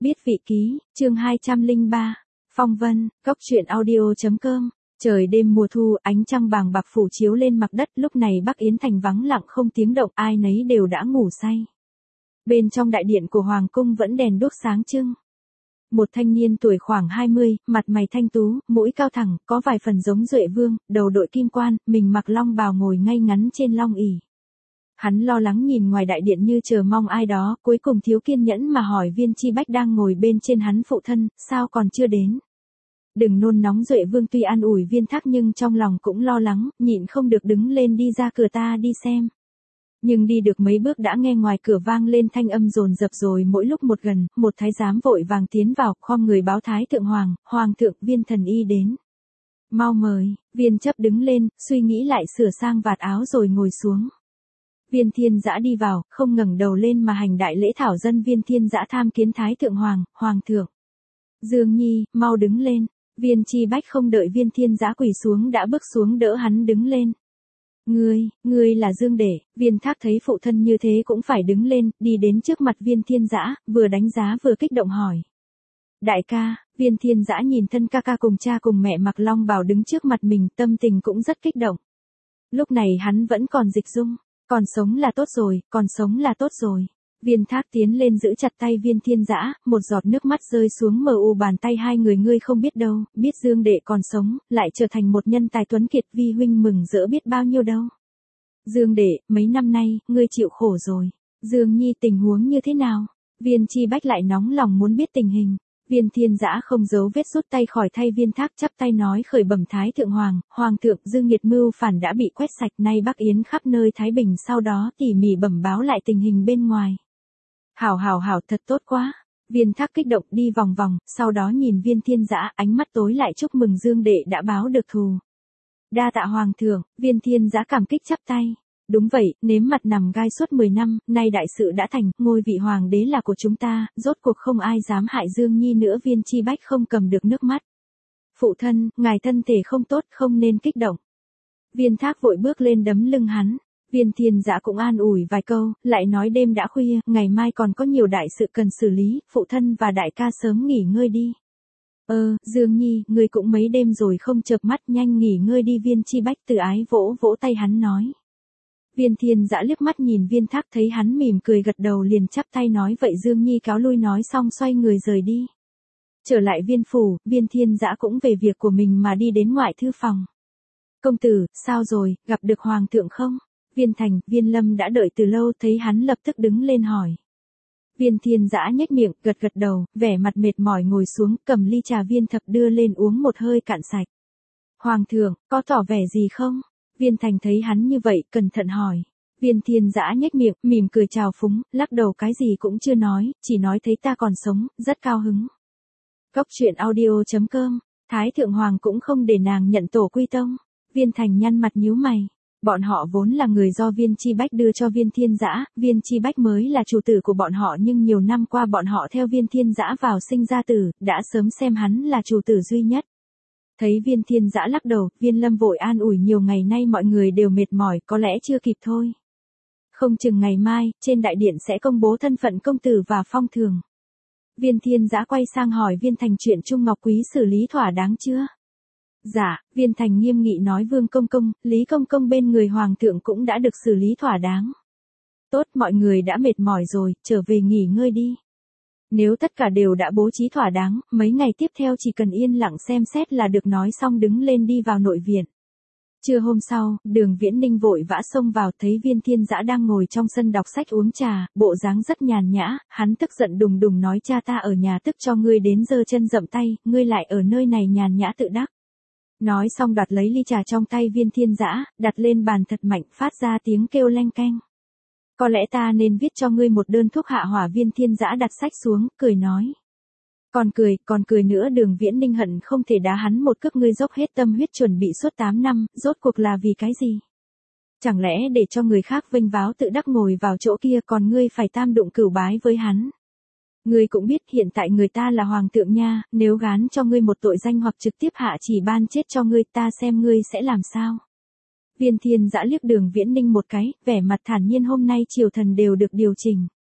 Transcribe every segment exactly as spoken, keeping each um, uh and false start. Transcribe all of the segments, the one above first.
Biết vị ký, chương hai trăm lẻ ba, Phong vân, cốc truyện audio.com. Trời đêm mùa thu, ánh trăng bàng bạc phủ chiếu lên mặt đất, lúc này Bắc Yến Thành vắng lặng không tiếng động, ai nấy đều đã ngủ say. Bên trong đại điện của Hoàng cung vẫn đèn đuốc sáng trưng. Một thanh niên tuổi khoảng hai mươi, mặt mày thanh tú, mũi cao thẳng, có vài phần giống Duệ Vương, đầu đội kim quan, mình mặc long bào ngồi ngay ngắn trên long ỷ. Hắn lo lắng nhìn ngoài đại điện như chờ mong ai đó, cuối cùng thiếu kiên nhẫn mà hỏi Viên Chi Bách đang ngồi bên trên hắn phụ thân, sao còn chưa đến? Đừng nôn nóng. Duệ Vương tuy an ủi Viên Thác nhưng trong lòng cũng lo lắng, nhịn không được đứng lên đi ra cửa ta đi xem. Nhưng đi được mấy bước đã nghe ngoài cửa vang lên thanh âm dồn dập rồi mỗi lúc một gần, một thái giám vội vàng tiến vào, khom người báo Thái thượng hoàng, hoàng thượng Viên thần y đến. Mau mời. Viên chấp đứng lên, suy nghĩ lại sửa sang vạt áo rồi ngồi xuống. Viên Thiên Dã đi vào, không ngẩng đầu lên mà hành đại lễ thảo dân. Viên Thiên Dã tham kiến Thái thượng hoàng, hoàng thượng. Dương Nhi, mau đứng lên. Viên Chi Bách không đợi Viên Thiên Dã quỳ xuống đã bước xuống đỡ hắn đứng lên. Ngươi, ngươi là Dương Đệ. Viên Thác thấy phụ thân như thế cũng phải đứng lên, đi đến trước mặt Viên Thiên Dã, vừa đánh giá vừa kích động hỏi. Đại ca. Viên Thiên Dã nhìn thân ca ca cùng cha cùng mẹ mặc long bào đứng trước mặt mình, tâm tình cũng rất kích động. Lúc này hắn vẫn còn dịch dung. Còn sống là tốt rồi, còn sống là tốt rồi. Viên Thác tiến lên giữ chặt tay Viên Thiên Dã, một giọt nước mắt rơi xuống mờ u bàn tay hai người. Ngươi không biết đâu, biết Dương Đệ còn sống, lại trở thành một nhân tài tuấn kiệt, vi huynh mừng rỡ biết bao nhiêu đâu. Dương Đệ, mấy năm nay, ngươi chịu khổ rồi. Dương Nhi tình huống như thế nào? Viên Chi Bách lại nóng lòng muốn biết tình hình. Viên Thiên Dã không giấu vết rút tay khỏi thay Viên Thác, chắp tay nói khởi bẩm Thái thượng hoàng, hoàng thượng, Dương Nghiệt mưu phản đã bị quét sạch, nay Bắc Yến khắp nơi thái bình, sau đó tỉ mỉ bẩm báo lại tình hình bên ngoài. Hảo hảo hảo, thật tốt quá. Viên Thác kích động đi vòng vòng, sau đó nhìn Viên Thiên Dã, ánh mắt tối lại, chúc mừng Dương Đệ đã báo được thù. Đa tạ hoàng thượng. Viên Thiên Dã cảm kích chắp tay. Đúng vậy, nếm mặt nằm gai suốt mười năm, nay đại sự đã thành, ngôi vị hoàng đế là của chúng ta, rốt cuộc không ai dám hại Dương Nhi nữa. Viên Chi Bách không cầm được nước mắt. Phụ thân, ngài thân thể không tốt, không nên kích động. Viên Thác vội bước lên đấm lưng hắn. Viên Thiên Dã cũng an ủi vài câu, lại nói đêm đã khuya, ngày mai còn có nhiều đại sự cần xử lý, phụ thân và đại ca sớm nghỉ ngơi đi. Ơ, Dương Nhi, ngươi cũng mấy đêm rồi không chợp mắt, nhanh nghỉ ngơi đi. Viên Chi Bách từ ái vỗ vỗ tay hắn nói. Viên Thiên Dã liếc mắt nhìn Viên Thác, thấy hắn mỉm cười gật đầu liền chắp tay nói vậy. Dương Nhi cáo lui nói xong xoay người rời đi. Trở lại viên phủ, Viên Thiên Dã cũng về việc của mình mà đi đến ngoại thư phòng. Công tử, sao rồi, gặp được hoàng thượng không? Viên Thành, Viên Lâm đã đợi từ lâu, thấy hắn lập tức đứng lên hỏi. Viên Thiên Dã nhếch miệng, gật gật đầu, vẻ mặt mệt mỏi ngồi xuống, cầm ly trà Viên Thập đưa lên uống một hơi cạn sạch. Hoàng thượng, có tỏ vẻ gì không? Viên Thành thấy hắn như vậy, cẩn thận hỏi. Viên Thiên Dã nhếch miệng, mỉm cười chào phúng, lắc đầu cái gì cũng chưa nói, chỉ nói thấy ta còn sống, rất cao hứng. Cốc truyện audio.com. Thái thượng hoàng cũng không để nàng nhận tổ quy tông. Viên Thành nhăn mặt nhíu mày. Bọn họ vốn là người do Viên Chi Bách đưa cho Viên Thiên Dã, Viên Chi Bách mới là chủ tử của bọn họ, nhưng nhiều năm qua bọn họ theo Viên Thiên Dã vào sinh ra tử, đã sớm xem hắn là chủ tử duy nhất. Thấy Viên Thiên Dã lắc đầu, Viên Lâm vội an ủi, nhiều ngày nay mọi người đều mệt mỏi, có lẽ chưa kịp thôi. Không chừng ngày mai, trên đại điện sẽ công bố thân phận công tử và phong thường. Viên Thiên Dã quay sang hỏi Viên Thành chuyện Trung Ngọc Quý xử lý thỏa đáng chưa? Dạ, Viên Thành nghiêm nghị nói. Vương công công, Lý công công bên người hoàng thượng cũng đã được xử lý thỏa đáng. Tốt, mọi người đã mệt mỏi rồi, trở về nghỉ ngơi đi. Nếu tất cả đều đã bố trí thỏa đáng, mấy ngày tiếp theo chỉ cần yên lặng xem xét là được. Nói xong đứng lên đi vào nội viện. Trưa hôm sau, Đường Viễn Ninh vội vã xông vào, thấy Viên Thiên Dã đang ngồi trong sân đọc sách uống trà, bộ dáng rất nhàn nhã, hắn tức giận đùng đùng nói, cha ta ở nhà tức cho ngươi đến giơ chân dậm tay, ngươi lại ở nơi này nhàn nhã tự đắc. Nói xong đoạt lấy ly trà trong tay Viên Thiên Dã, đặt lên bàn thật mạnh, phát ra tiếng kêu leng keng. Có lẽ ta nên viết cho ngươi một đơn thuốc hạ hỏa. Viên Thiên Dã đặt sách xuống, cười nói. Còn cười, còn cười nữa. Đường Viễn Ninh hận không thể đá hắn một cước. Ngươi dốc hết tâm huyết chuẩn bị suốt tám năm, rốt cuộc là vì cái gì? Chẳng lẽ để cho người khác vênh váo tự đắc ngồi vào chỗ kia, còn ngươi phải tam đụng cửu bái với hắn? Ngươi cũng biết hiện tại người ta là hoàng thượng nha, nếu gán cho ngươi một tội danh hoặc trực tiếp hạ chỉ ban chết cho ngươi, ta xem ngươi sẽ làm sao? Viên Thiên Dã liếc Đường Viễn Ninh một cái, vẻ mặt thản nhiên, hôm nay triều thần đều được điều chỉnh.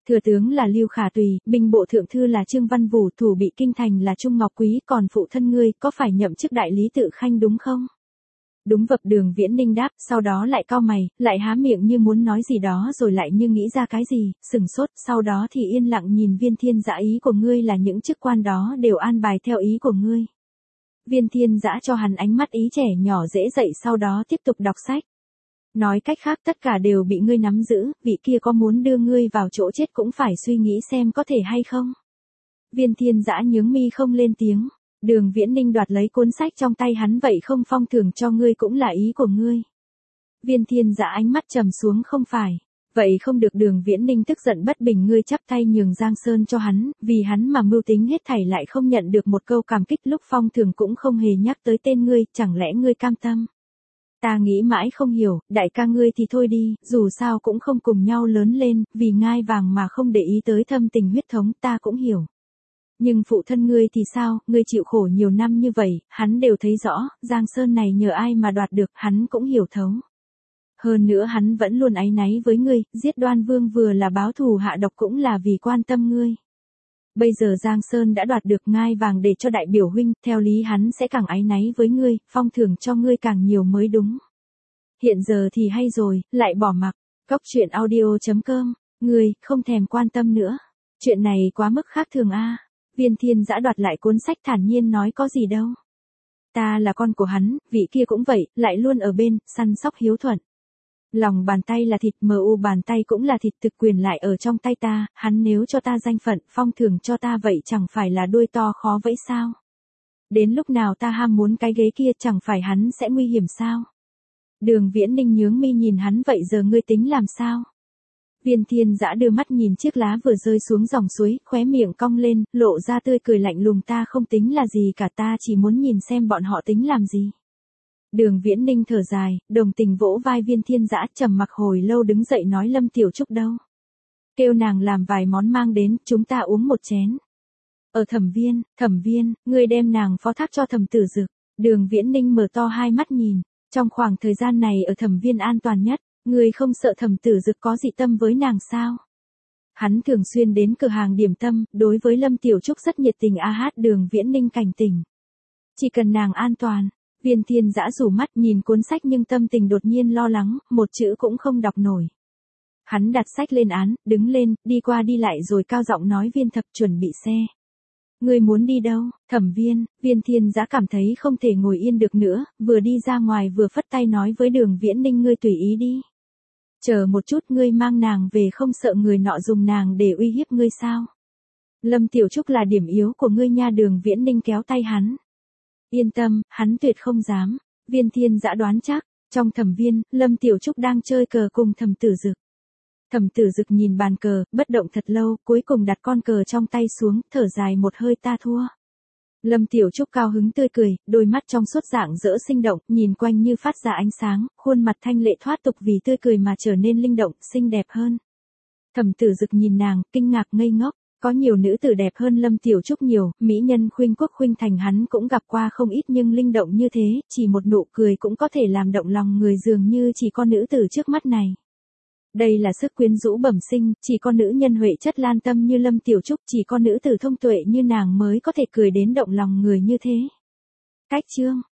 Thừa tướng là Lưu Khả Tùy, binh bộ thượng thư là Trương Văn Vũ, thủ bị kinh thành là Trung Ngọc Quý, còn phụ thân ngươi có phải nhậm chức đại lý tự khanh đúng không? Đúng vập Đường Viễn Ninh đáp, sau đó lại cau mày, lại há miệng như muốn nói gì đó rồi lại như nghĩ ra cái gì, sừng sốt, sau đó thì yên lặng nhìn Viên Thiên Dã, ý của ngươi là những chức quan đó đều an bài theo ý của ngươi. Viên Thiên Dã cho hắn ánh mắt ý trẻ nhỏ dễ dậy, sau đó tiếp tục đọc sách. Nói cách khác tất cả đều bị ngươi nắm giữ, vị kia có muốn đưa ngươi vào chỗ chết cũng phải suy nghĩ xem có thể hay không. Viên Thiên Dã nhướng mi không lên tiếng. Đường Viễn Ninh đoạt lấy cuốn sách trong tay hắn, vậy không phong thưởng cho ngươi cũng là ý của ngươi. Viên Thiên Dã ánh mắt trầm xuống, không phải. Vậy không được. Đường Viễn Ninh tức giận bất bình, ngươi chắp tay nhường Giang Sơn cho hắn, vì hắn mà mưu tính hết thảy lại không nhận được một câu cảm kích, lúc phong thưởng cũng không hề nhắc tới tên ngươi, chẳng lẽ ngươi cam tâm? Ta nghĩ mãi không hiểu, đại ca ngươi thì thôi đi, dù sao cũng không cùng nhau lớn lên, vì ngai vàng mà không để ý tới thâm tình huyết thống, ta cũng hiểu. Nhưng phụ thân ngươi thì sao, ngươi chịu khổ nhiều năm như vậy, hắn đều thấy rõ, Giang Sơn này nhờ ai mà đoạt được, hắn cũng hiểu thấu. Hơn nữa hắn vẫn luôn áy náy với ngươi, giết Đoan Vương vừa là báo thù hạ độc cũng là vì quan tâm ngươi. Bây giờ Giang Sơn đã đoạt được ngai vàng để cho đại biểu huynh, theo lý hắn sẽ càng áy náy với ngươi, phong thưởng cho ngươi càng nhiều mới đúng. Hiện giờ thì hay rồi, lại bỏ mặc. Cốc truyện audio chấm com, ngươi, không thèm quan tâm nữa. Chuyện này quá mức khác thường a. Viên Thiên Dã đoạt lại cuốn sách thản nhiên nói, có gì đâu. Ta là con của hắn, vị kia cũng vậy, lại luôn ở bên, săn sóc hiếu thuận. Lòng bàn tay là thịt, mờ u bàn tay cũng là thịt, thực quyền lại ở trong tay ta, hắn nếu cho ta danh phận, phong thưởng cho ta vậy chẳng phải là đuôi to khó vẫy sao? Đến lúc nào ta ham muốn cái ghế kia chẳng phải hắn sẽ nguy hiểm sao? Đường Viễn Ninh nhướng mi nhìn hắn, vậy giờ ngươi tính làm sao? Viên Thiên Dã đưa mắt nhìn chiếc lá vừa rơi xuống dòng suối, khóe miệng cong lên, lộ ra tươi cười lạnh lùng, ta không tính là gì cả, ta chỉ muốn nhìn xem bọn họ tính làm gì. Đường Viễn Ninh thở dài, đồng tình vỗ vai Viên Thiên Dã, trầm mặc hồi lâu đứng dậy nói, Lâm Tiểu Trúc đâu? Kêu nàng làm vài món mang đến, chúng ta uống một chén. Ở Thẩm Viên, Thẩm Viên, ngươi đem nàng phó thác cho Thẩm Tử Dực. Đường Viễn Ninh mở to hai mắt nhìn, trong khoảng thời gian này ở Thẩm Viên an toàn nhất, ngươi không sợ Thẩm Tử Dực có dị tâm với nàng sao? Hắn thường xuyên đến cửa hàng điểm tâm, đối với Lâm Tiểu Trúc rất nhiệt tình. A hát. Đường Viễn Ninh cảnh tỉnh. Chỉ cần nàng an toàn. Viên Thiên Dã rủ mắt nhìn cuốn sách nhưng tâm tình đột nhiên lo lắng, một chữ cũng không đọc nổi. Hắn đặt sách lên án, đứng lên, đi qua đi lại rồi cao giọng nói, Viên Thập, chuẩn bị xe. Ngươi muốn đi đâu? Thẩm Viên. Viên Thiên Dã cảm thấy không thể ngồi yên được nữa, vừa đi ra ngoài vừa phất tay nói với Đường Viễn Ninh, ngươi tùy ý đi. Chờ một chút, ngươi mang nàng về không sợ người nọ dùng nàng để uy hiếp ngươi sao? Lâm Tiểu Trúc là điểm yếu của ngươi nha. Đường Viễn Ninh kéo tay hắn. Yên tâm, hắn tuyệt không dám. Viên Thiên Dã đoán chắc, trong Thẩm Viên, Lâm Tiểu Trúc đang chơi cờ cùng Thẩm Tử Dực. Thẩm Tử Dực nhìn bàn cờ, bất động thật lâu, cuối cùng đặt con cờ trong tay xuống, thở dài một hơi, ta thua. Lâm Tiểu Trúc cao hứng tươi cười, đôi mắt trong suốt rạng rỡ sinh động, nhìn quanh như phát ra ánh sáng, khuôn mặt thanh lệ thoát tục vì tươi cười mà trở nên linh động, xinh đẹp hơn. Thẩm Tử Dực nhìn nàng, kinh ngạc ngây ngốc. Có nhiều nữ tử đẹp hơn Lâm Tiểu Trúc nhiều, mỹ nhân khuynh quốc khuynh thành hắn cũng gặp qua không ít, nhưng linh động như thế, chỉ một nụ cười cũng có thể làm động lòng người, dường như chỉ có nữ tử trước mắt này. Đây là sức quyến rũ bẩm sinh, chỉ có nữ nhân huệ chất lan tâm như Lâm Tiểu Trúc, chỉ có nữ tử thông tuệ như nàng mới có thể cười đến động lòng người như thế. Cách chương